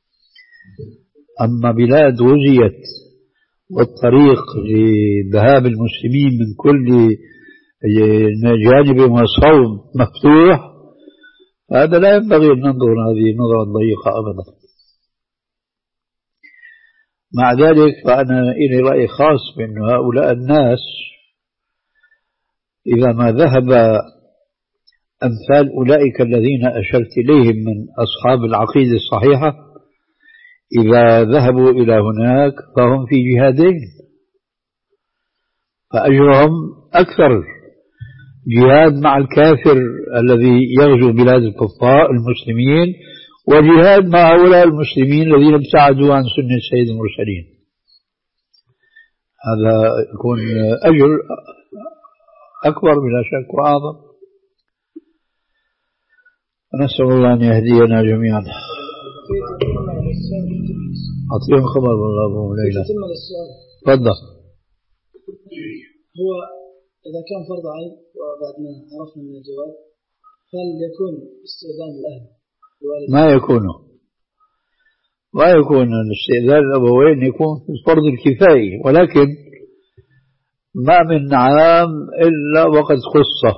A: أما بلاد وزيت والطريق لذهاب المسلمين من كل جانب والصوم مفتوح، هذا لا ينبغي أن ننظر هذه النظرة الضيقة أبدا. مع ذلك فأنا إلي رأي خاص بأن هؤلاء الناس إذا ما ذهب أمثال أولئك الذين أشرت إليهم من أصحاب العقيدة الصحيحة، إذا ذهبوا إلى هناك فهم في جهادين، فأجرهم أكثر. جهاد مع الكافر الذي يغزو بلاد الكفار المسلمين، وجهاد مع هؤلاء المسلمين الذين ابتعدوا عن سنة سيد المرسلين. هذا يكون أجر أكبر بلا شك وأعظم. نسأل الله أن يهدينا جميعا. أعطيهم خبر والله أبو ليلى. تفضل.
G: هو إذا كان فرض عين وبعد ما عرفنا من الجواب، هل يكون استئذان الأهل؟
A: ما يكون ما يكون الاستئذان الأبوين يكون في الفرض الكفائي، ولكن ما من عام إلا وقد خصه.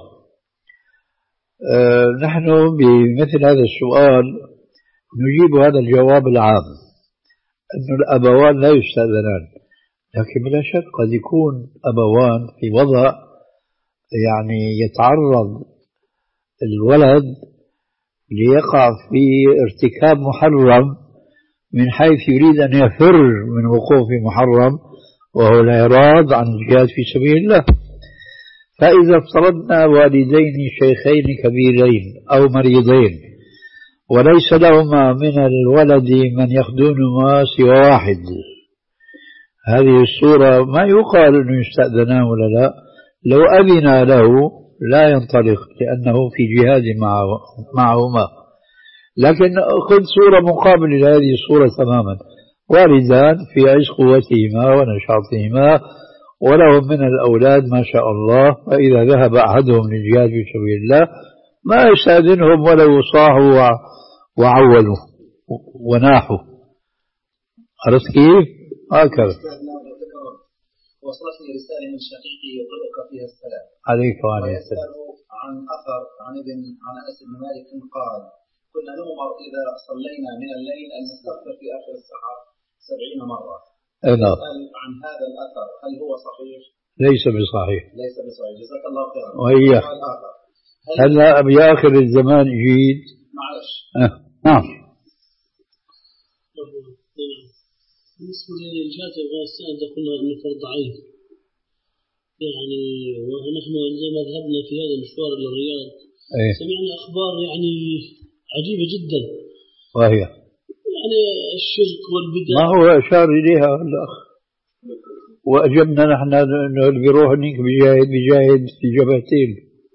A: أه نحن بمثل هذا السؤال نجيب هذا الجواب العام أن الأبوان لا يستأذنان، لكن بلا شك قد يكون أبوان في وضع يعني يتعرض الولد ليقع في ارتكاب محرم من حيث يريد أن يفر من وقوع في محرم، وهو الإعراض عن الجهاد في سبيل الله. فإذا افترضنا والدين شيخين كبيرين أو مريضين وليس لهما من الولد من يخدمهما سوى واحد، هذه الصورة ما يقال أنه يستأذنان ولا لا. لو أذن له لا ينطلق لأنه في جهاد معهما. لكن خذ صورة مقابلة لهذه الصورة تماما، والدان في عز قوتهما ونشاطهما ولهم من الأولاد ما شاء الله، فإذا ذهب أحدهم للجهاد في سبيل الله ما يستأذنهم ولو صاحوا وعولوا وناحوا. عرفت كيف؟ هكذا.
F: وصلتني رسالة من شقيقي يقرأك فيها السلام
A: عليك وعلى السلام.
F: عن أثر عن ابن عن أنس بن مالك قال: كنا نؤمر إذا صلينا من الليل أن نستغفر في آخر السحر سبعين مرة. أسأل عن هذا الأثر هل هو صحيح؟
A: ليس بصحيح.
F: ليس بصحيح. جزاك الله خيرا.
A: وهي هلا بآخر الزمان جيد.
F: معلش.
A: أه. نعم.
E: بالنسبة للجهات الغاسان قلنا أنه فرض عين، يعني ونحن عندما ذهبنا في هذا المشوار إلى الرياض
A: أيه.
E: سمعنا أخبار يعني عجيبة جدا،
A: وهي
E: يعني الشرك والبدع.
A: ما هو أشار إليها الأخ، وأجبنا نحن أنه اللي بيروح هنيك بيجاهد بيجاهد في جبهتين.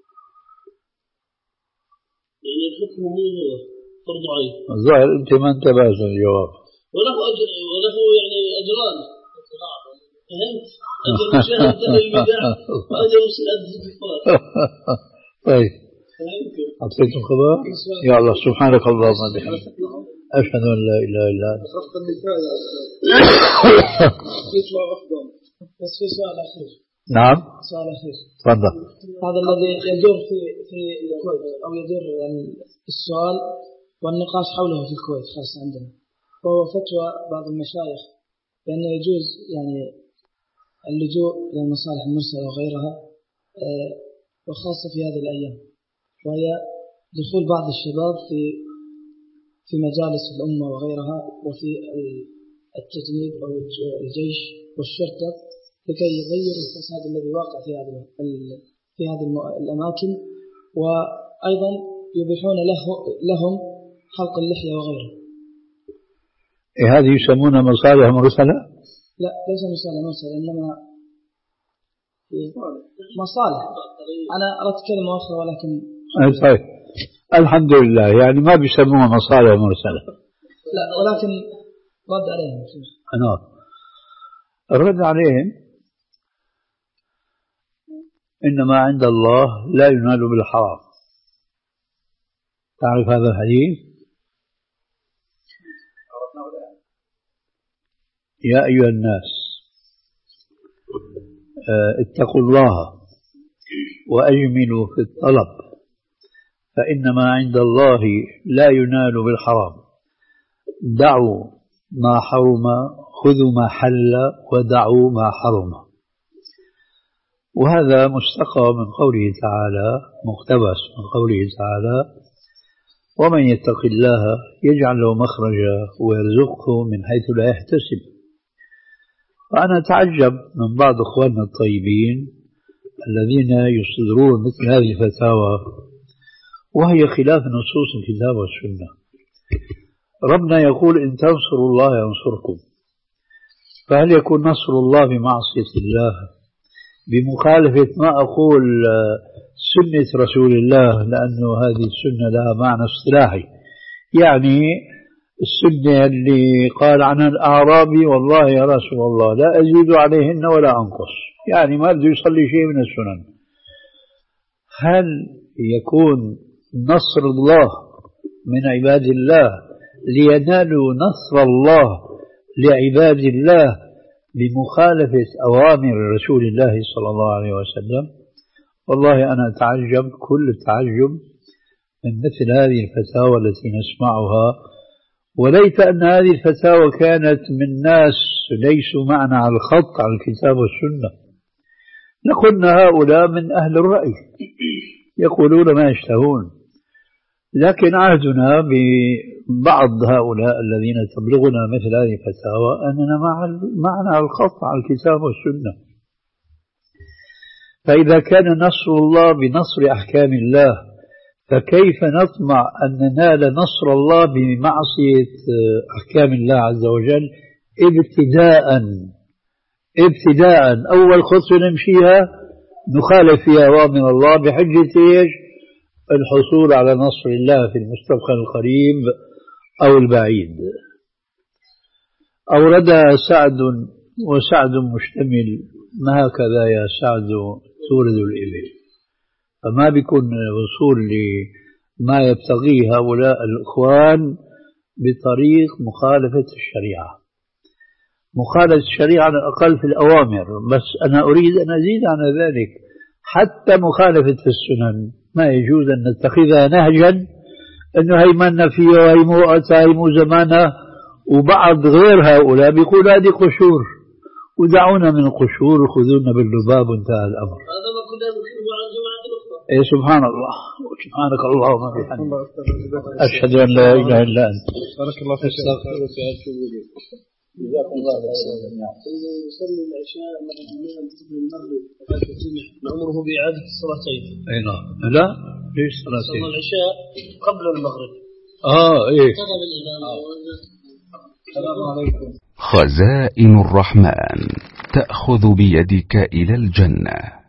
E: يعني الحكم هو فرض عين.
A: الظاهر أنت ما انتبهت للجواب.
E: وله أجر وله يعني أجران، فهمت؟ أجر مشاهدة للبدع وأجر مشاهدة الكفار.
A: طيب أعطيتم خبر؟ يا الله سبحانك اللهم وبحمدك أشهد أن لا إله إلا أنت.
B: خط النساء يطلع أفضل.
G: بس في سؤال أخير.
A: نعم.
G: سؤال أخير.
A: تفضل.
G: هذا الذي يدور في في الكويت أو يدور يعني السؤال والنقاش حوله في الكويت خاصة عندنا، وهو فتوى بعض المشايخ بأنه يجوز يعني اللجوء إلى المصالح المرسلة وغيرها، وخاصة في هذه الأيام، وهي دخول بعض الشباب في في مجالس الأمة وغيرها وفي التجنيد أو الجيش والشرطة لكي يغير الفساد الذي واقع في هذه في هذه الأماكن، وأيضا يبيحون له لهم حلق اللحية وغيره.
A: إيه هذه يسمونها مصالح مرسلة؟
G: لا ليس مصالح مرسلة، إنما مصالح. أنا أردت كلمة أخرى ولكن
A: طيب الحمد لله، يعني ما بيسموها مصالح مرسلة.
G: لا ولكن رد عليهم.
A: أنا الرد عليهم إنما عند الله لا ينال بالحرام. تعرف هذا الحديث؟ يا أيها الناس اتقوا الله وأجملوا في الطلب فإنما عند الله لا ينال بالحرام. دعوا ما حرم خذوا ما حل ودعوا ما حرم. وهذا مستقى من قوله تعالى، مقتبس من قوله تعالى: ومن يتق الله يجعل له مخرجا ويرزقه من حيث لا يحتسب. وأنا أتعجب من بعض أخواننا الطيبين الذين يصدرون مثل هذه الفتاوى وهي خلاف نصوص الكتاب والسنة. ربنا يقول: إن تنصروا الله ينصركم. فهل يكون نصر الله بمعصية الله بمخالفة ما أقول سنة رسول الله؟ لأنه هذه السنة لها معنى اصطلاحي، يعني السنة اللي قال عنها الأعرابي: والله يا رسول الله لا أزيد عليهن ولا أنقص، يعني ما بده يصلي شيء من السنن. هل يكون نصر الله من عباد الله لينالوا نصر الله لعباد الله بمخالفة أوامر رسول الله صلى الله عليه وسلم؟ والله أنا أتعجب كل التعجب من مثل هذه الفتاوى التي نسمعها، وليت أن هذه الفتاوى كانت من ناس ليسوا معنا على الخط على الكتاب والسنة، لقلنا هؤلاء من أهل الرأي يقولون ما يشتهون. لكن عهدنا ببعض هؤلاء الذين تبلغنا مثل هذه الفتاوى أننا معنا على الخط على الكتاب والسنة. فإذا كان نصر الله بنصر أحكام الله، فكيف نطمع أن ننال نصر الله بمعصية أحكام الله عز وجل ابتداء ابتداء أول خطوة نمشيها نخالف فيها أوامر الله بحجة إيش؟ الحصول على نصر الله في المستقبل القريب أو البعيد. أوردها سعد، وسعد مشتمل، ما هكذا يا سعد تورد الإبل، فما بيكون وصول لما يبتغيه هؤلاء الإخوان بطريق مخالفة الشريعة. مخالفة الشريعة على الأقل في الأوامر، بس أنا أريد أن أزيد على ذلك حتى مخالفة في السنن ما يجوز أن نتخذها نهجا أنه هي منا فيه وهي مو وقتها هي مو زمانها، وبعض غير هؤلاء بيقول هذه قشور ودعونا من القشور وخذونا باللباب وانتهى الأمر.
E: هذا ما كنا نذكره على الجماعة الأخرى.
A: إيه سبحان الله، سبحانك اللهم وبحمدك أشهد أن لا إله إلا أنت.
B: بارك الله فيك.
A: جزاكم الله خيرا.
E: يصلي العشاء مع الإمام قبل المغرب وقت الجمعة نأمره بإعادة الصلاتين.
A: أي نعم. لا ليش صلاتين؟
E: صلى العشاء قبل المغرب.
A: آه إيه.
B: السلام عليكم.
H: خزائن الرحمن تأخذ بيدك إلى الجنة.